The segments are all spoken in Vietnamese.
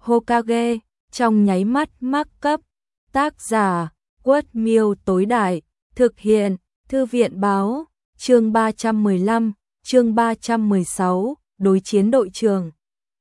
Hokage, trong nháy mắt mắc cấp. Tác giả, Quất Miêu tối đại, thực hiện, Thư viện báo, chương 315, chương 316, đối chiến đội trưởng.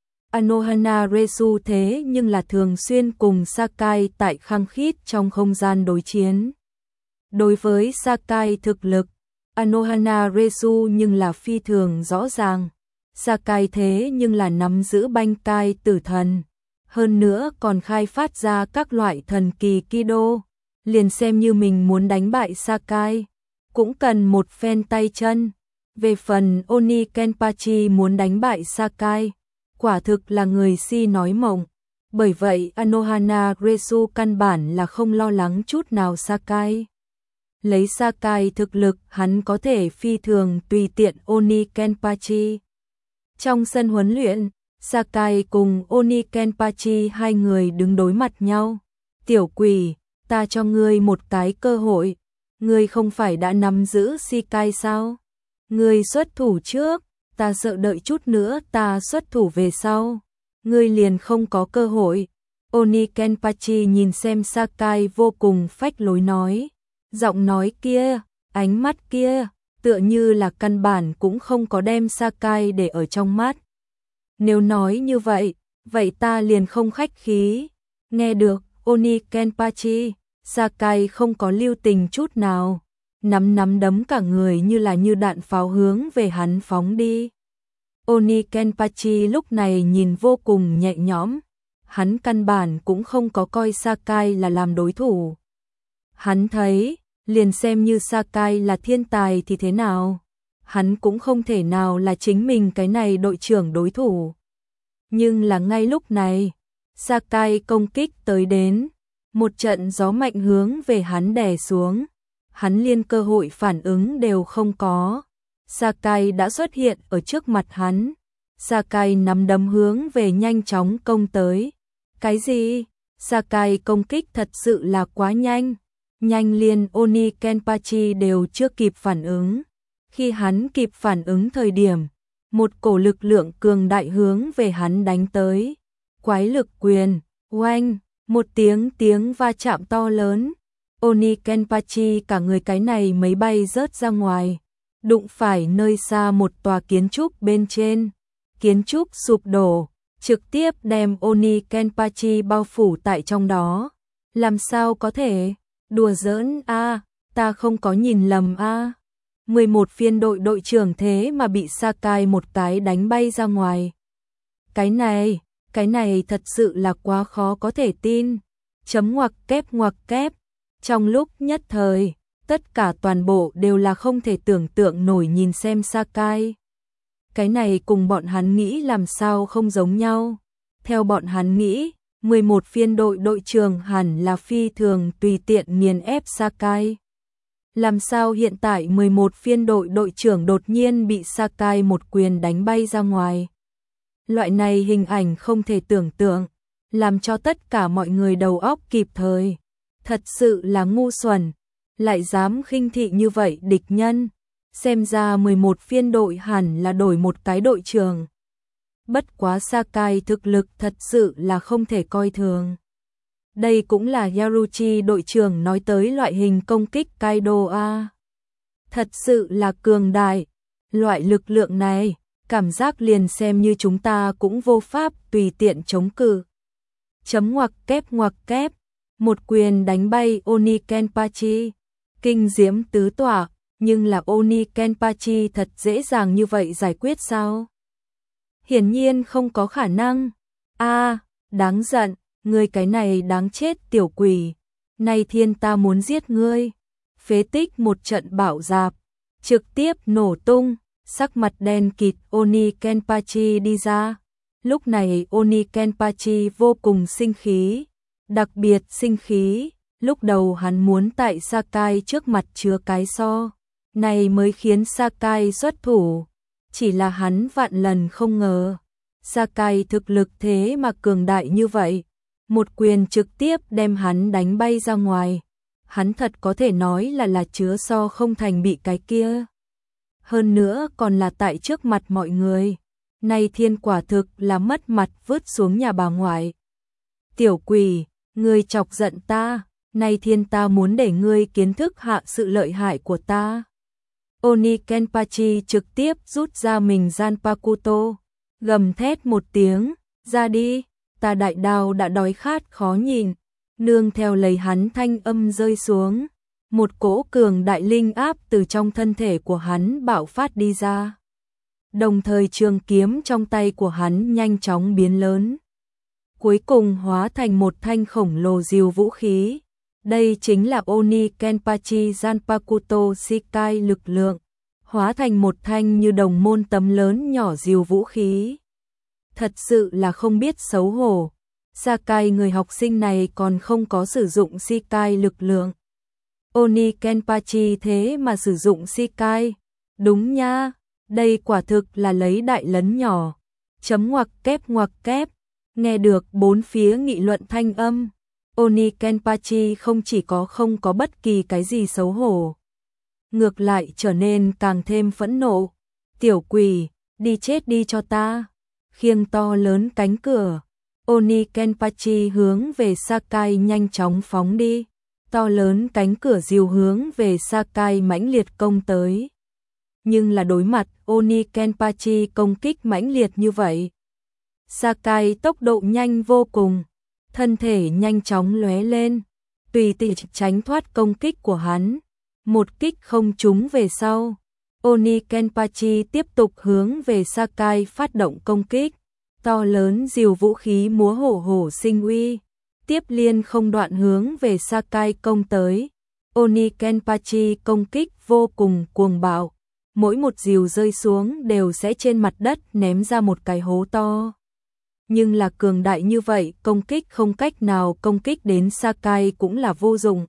Anohana Resu thế nhưng là thường xuyên cùng Sakai tại khăng khít trong không gian đối chiến. Đối với Sakai thực lực, Anohana Resu nhưng là phi thường rõ ràng. Sakai thế nhưng là nắm giữ banh cai tử thần. Hơn nữa còn khai phát ra các loại thần kỳ Kido. Liền xem như mình muốn đánh bại Sakai, cũng cần một phen tay chân. Về phần Oni Kenpachi muốn đánh bại Sakai, quả thực là người si nói mộng. Bởi vậy Anohana Resu căn bản là không lo lắng chút nào Sakai. Lấy Sakai thực lực hắn có thể phi thường tùy tiện Oni Kenpachi. Trong sân huấn luyện, Sakai cùng Oni Kenpachi hai người đứng đối mặt nhau. Tiểu quỷ, ta cho ngươi một cái cơ hội. Ngươi không phải đã nắm giữ Shikai sao? Ngươi xuất thủ trước, ta sợ đợi chút nữa ta xuất thủ về sau. Ngươi liền không có cơ hội. Oni Kenpachi nhìn xem Sakai vô cùng phách lối nói. Giọng nói kia, ánh mắt kia, tựa như là căn bản cũng không có đem Sakai để ở trong mắt. Nếu nói như vậy, vậy ta liền không khách khí. Nghe được, Oni Kenpachi, Sakai không có lưu tình chút nào. Nắm đấm cả người như đạn pháo hướng về hắn phóng đi. Oni Kenpachi lúc này nhìn vô cùng nhẹ nhõm. Hắn căn bản cũng không có coi Sakai là làm đối thủ. Hắn thấy, liền xem như Sakai là thiên tài thì thế nào. Hắn cũng không thể nào là chính mình cái này đội trưởng đối thủ. Nhưng là ngay lúc này, Sakai công kích tới đến. Một trận gió mạnh hướng về hắn đè xuống. Hắn liên cơ hội phản ứng đều không có. Sakai đã xuất hiện ở trước mặt hắn. Sakai nắm đấm hướng về nhanh chóng công tới. Cái gì? Sakai công kích thật sự là quá nhanh. Nhanh liền Oni Kenpachi đều chưa kịp phản ứng. Khi hắn kịp phản ứng thời điểm, một cổ lực lượng cường đại hướng về hắn đánh tới. Quái lực quyền, oanh, một tiếng va chạm to lớn. Oni Kenpachi cả người cái này mấy bay rớt ra ngoài, đụng phải nơi xa một tòa kiến trúc bên trên. Kiến trúc sụp đổ, trực tiếp đem Oni Kenpachi bao phủ tại trong đó. Làm sao có thể? Đùa giỡn a, ta không có nhìn lầm a. 11 phiên đội trưởng thế mà bị Sakai một cái đánh bay ra ngoài. Cái này thật sự là quá khó có thể tin. Chấm ngoặc kép. Trong lúc nhất thời, tất cả toàn bộ đều là không thể tưởng tượng nổi nhìn xem Sakai. Cái này cùng bọn hắn nghĩ làm sao không giống nhau. Theo bọn hắn nghĩ, 11 phiên đội trưởng hẳn là phi thường tùy tiện nghiền ép Sakai. Làm sao hiện tại 11 phiên đội trưởng đột nhiên bị Sakai một quyền đánh bay ra ngoài. Loại này hình ảnh không thể tưởng tượng, làm cho tất cả mọi người đầu óc kịp thời. Thật sự là ngu xuẩn, lại dám khinh thị như vậy địch nhân. Xem ra 11 phiên đội hẳn là đổi một cái đội trưởng. Bất quá Sakai thực lực thật sự là không thể coi thường. Đây cũng là Yaruchi đội trưởng nói tới loại hình công kích Kaido a. Thật sự là cường đại. Loại lực lượng này, cảm giác liền xem như chúng ta cũng vô pháp tùy tiện chống cự. Chấm ngoặc kép. Một quyền đánh bay Oni Kenpachi. Kinh diễm tứ tỏa, nhưng là Oni Kenpachi thật dễ dàng như vậy giải quyết sao? Hiển nhiên không có khả năng. A, đáng giận, ngươi cái này đáng chết tiểu quỷ. Nay thiên ta muốn giết ngươi. Phế tích một trận bạo dạp, trực tiếp nổ tung, sắc mặt đen kịt Oni Kenpachi đi ra. Lúc này Oni Kenpachi vô cùng sinh khí, đặc biệt sinh khí. Lúc đầu hắn muốn tại Sakai trước mặt chứa cái so, này mới khiến Sakai xuất thủ. Chỉ là hắn vạn lần không ngờ, Sakai thực lực thế mà cường đại như vậy. Một quyền trực tiếp đem hắn đánh bay ra ngoài. Hắn thật có thể nói là chứa so không thành bị cái kia. Hơn nữa còn là tại trước mặt mọi người. Nay thiên quả thực là mất mặt vứt xuống nhà bà ngoại. Tiểu quỷ, ngươi chọc giận ta, nay thiên ta muốn để ngươi kiến thức hạ sự lợi hại của ta. Oni Kenpachi trực tiếp rút ra mình Zanpakuto, gầm thét một tiếng, ra đi, ta đại đao đã đói khát khó nhìn, nương theo lấy hắn thanh âm rơi xuống. Một cỗ cường đại linh áp từ trong thân thể của hắn bạo phát đi ra. Đồng thời trường kiếm trong tay của hắn nhanh chóng biến lớn. Cuối cùng hóa thành một thanh khổng lồ rìu vũ khí. Đây chính là Oni Kenpachi Zanpakuto Shikai lực lượng. Hóa thành một thanh như đồng môn tấm lớn nhỏ rìu vũ khí. Thật sự là không biết xấu hổ. Sakai người học sinh này còn không có sử dụng Shikai lực lượng. Oni Kenpachi thế mà sử dụng Shikai. Đúng nha, đây quả thực là lấy đại lấn nhỏ. Chấm ngoặc kép. Nghe được bốn phía nghị luận thanh âm. Oni Kenpachi không có bất kỳ cái gì xấu hổ. Ngược lại trở nên càng thêm phẫn nộ. Tiểu quỷ, đi chết đi cho ta. Khiêng to lớn cánh cửa. Oni Kenpachi hướng về Sakai nhanh chóng phóng đi. To lớn cánh cửa rìu hướng về Sakai mãnh liệt công tới. Nhưng là đối mặt Oni Kenpachi công kích mãnh liệt như vậy. Sakai tốc độ nhanh vô cùng, thân thể nhanh chóng lóe lên, tùy tiện tránh thoát công kích của hắn. Một kích không trúng về sau, Oni Kenpachi tiếp tục hướng về Sakai phát động công kích. To lớn rìu vũ khí múa hổ hổ sinh uy, tiếp liên không đoạn hướng về Sakai công tới. Oni Kenpachi công kích vô cùng cuồng bạo, mỗi một rìu rơi xuống đều sẽ trên mặt đất ném ra một cái hố to. Nhưng là cường đại như vậy, công kích không cách nào công kích đến Sakai cũng là vô dụng.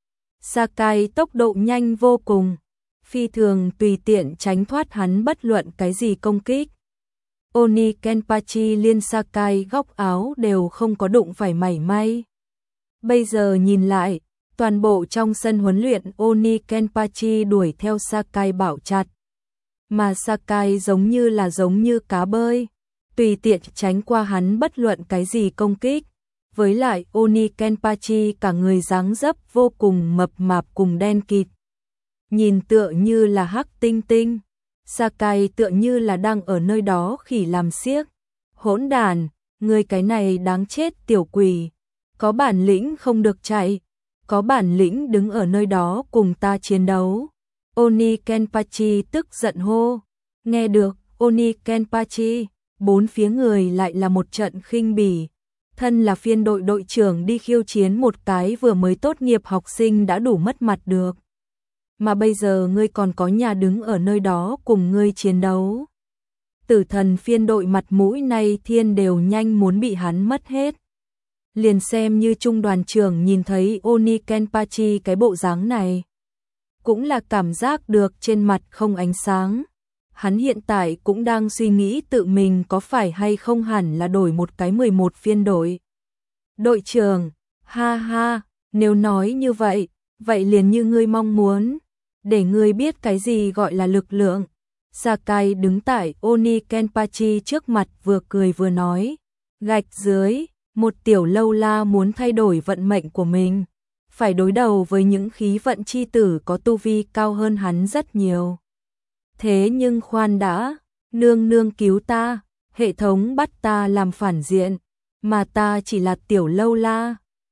Sakai tốc độ nhanh vô cùng, phi thường tùy tiện tránh thoát hắn bất luận cái gì công kích. Oni Kenpachi liên Sakai góc áo đều không có đụng phải mảy may. Bây giờ nhìn lại, toàn bộ trong sân huấn luyện Oni Kenpachi đuổi theo Sakai bảo chặt. Mà Sakai giống như cá bơi, tùy tiện tránh qua hắn bất luận cái gì công kích. Với lại Oni Kenpachi cả người dáng dấp vô cùng mập mạp cùng đen kịt. Nhìn tựa như là hắc tinh tinh. Sakai tựa như là đang ở nơi đó khỉ làm xiếc. Hỗn đàn, người cái này đáng chết tiểu quỷ. Có bản lĩnh không được chạy, có bản lĩnh đứng ở nơi đó cùng ta chiến đấu. Oni Kenpachi tức giận hô. Nghe được Oni Kenpachi, bốn phía người lại là một trận khinh bỉ. Thân là phiên đội đội trưởng đi khiêu chiến một cái vừa mới tốt nghiệp học sinh đã đủ mất mặt được. Mà bây giờ ngươi còn có nhà đứng ở nơi đó cùng ngươi chiến đấu. Tử thần phiên đội mặt mũi này thiên đều nhanh muốn bị hắn mất hết. Liền xem như trung đoàn trưởng nhìn thấy Oni Kenpachi cái bộ dáng này, cũng là cảm giác được trên mặt không ánh sáng. Hắn hiện tại cũng đang suy nghĩ tự mình có phải hay không hẳn là đổi một cái 11 phiên đội. Đội trưởng, ha ha, nếu nói như vậy, vậy liền như ngươi mong muốn, để ngươi biết cái gì gọi là lực lượng. Sakai đứng tại Oni Kenpachi trước mặt vừa cười vừa nói, gạch dưới, một tiểu lâu la muốn thay đổi vận mệnh của mình, phải đối đầu với những khí vận chi tử có tu vi cao hơn hắn rất nhiều. Thế nhưng khoan đã, nương nương cứu ta, hệ thống bắt ta làm phản diện, mà ta chỉ là tiểu lâu la,